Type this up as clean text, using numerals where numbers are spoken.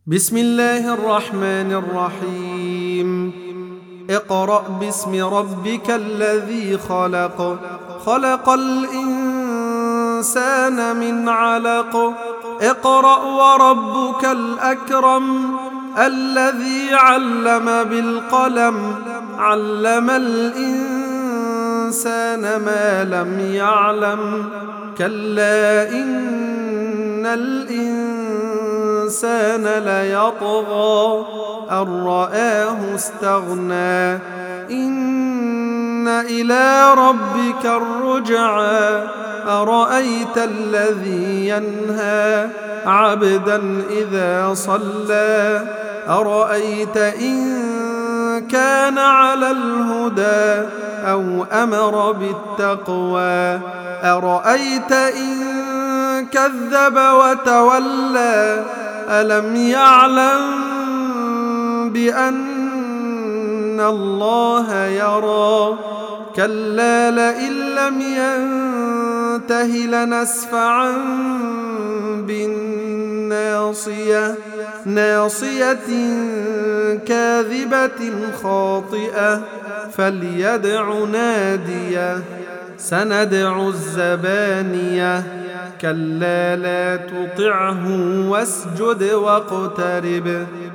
بسم الله الرحمن الرحيم. اقرأ باسم ربك الذي خلق. خلق الإنسان من علق. اقرأ وربك الأكرم الذي علم بالقلم علم الإنسان ما لم يعلم. كلا إن الإنسان ليطغى أن رآه استغنى. إن إلى ربك الرجعى. أرأيت الذي ينهى عبدا إذا صلى. أرأيت إن كان على الهدى أو أمر بالتقوى. أرأيت إن كذب وتولى. ألم يعلم بأن الله يرى. كلا لئن لم ينته لنسفعا بالناصية. ناصية كاذبة خاطئة فليدع ناديه. سندع الزبانية. كلا لا تطعه واسجد واقترب.